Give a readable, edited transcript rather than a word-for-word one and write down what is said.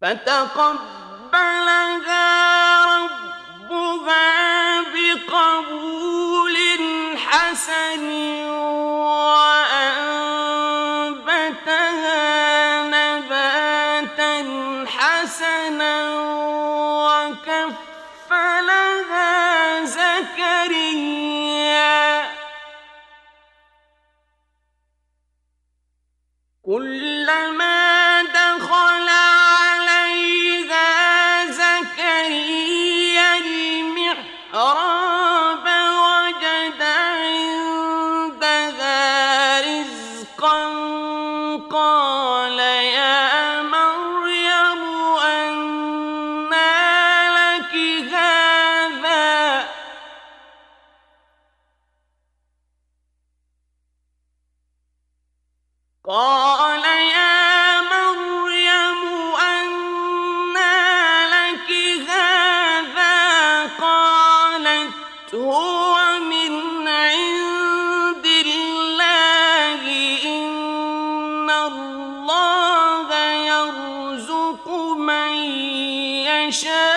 فتقبلها ربها بقبول حسن وأنبتها نباتا حسنا وكفلها زكريا كلما دخل عليها زكريا المحراب وجد عندها رزقا قال يا مريم أنى لك هذا قال يا مريم أنى لك هذا قالت هو من عند الله إن الله يرزق من يشاء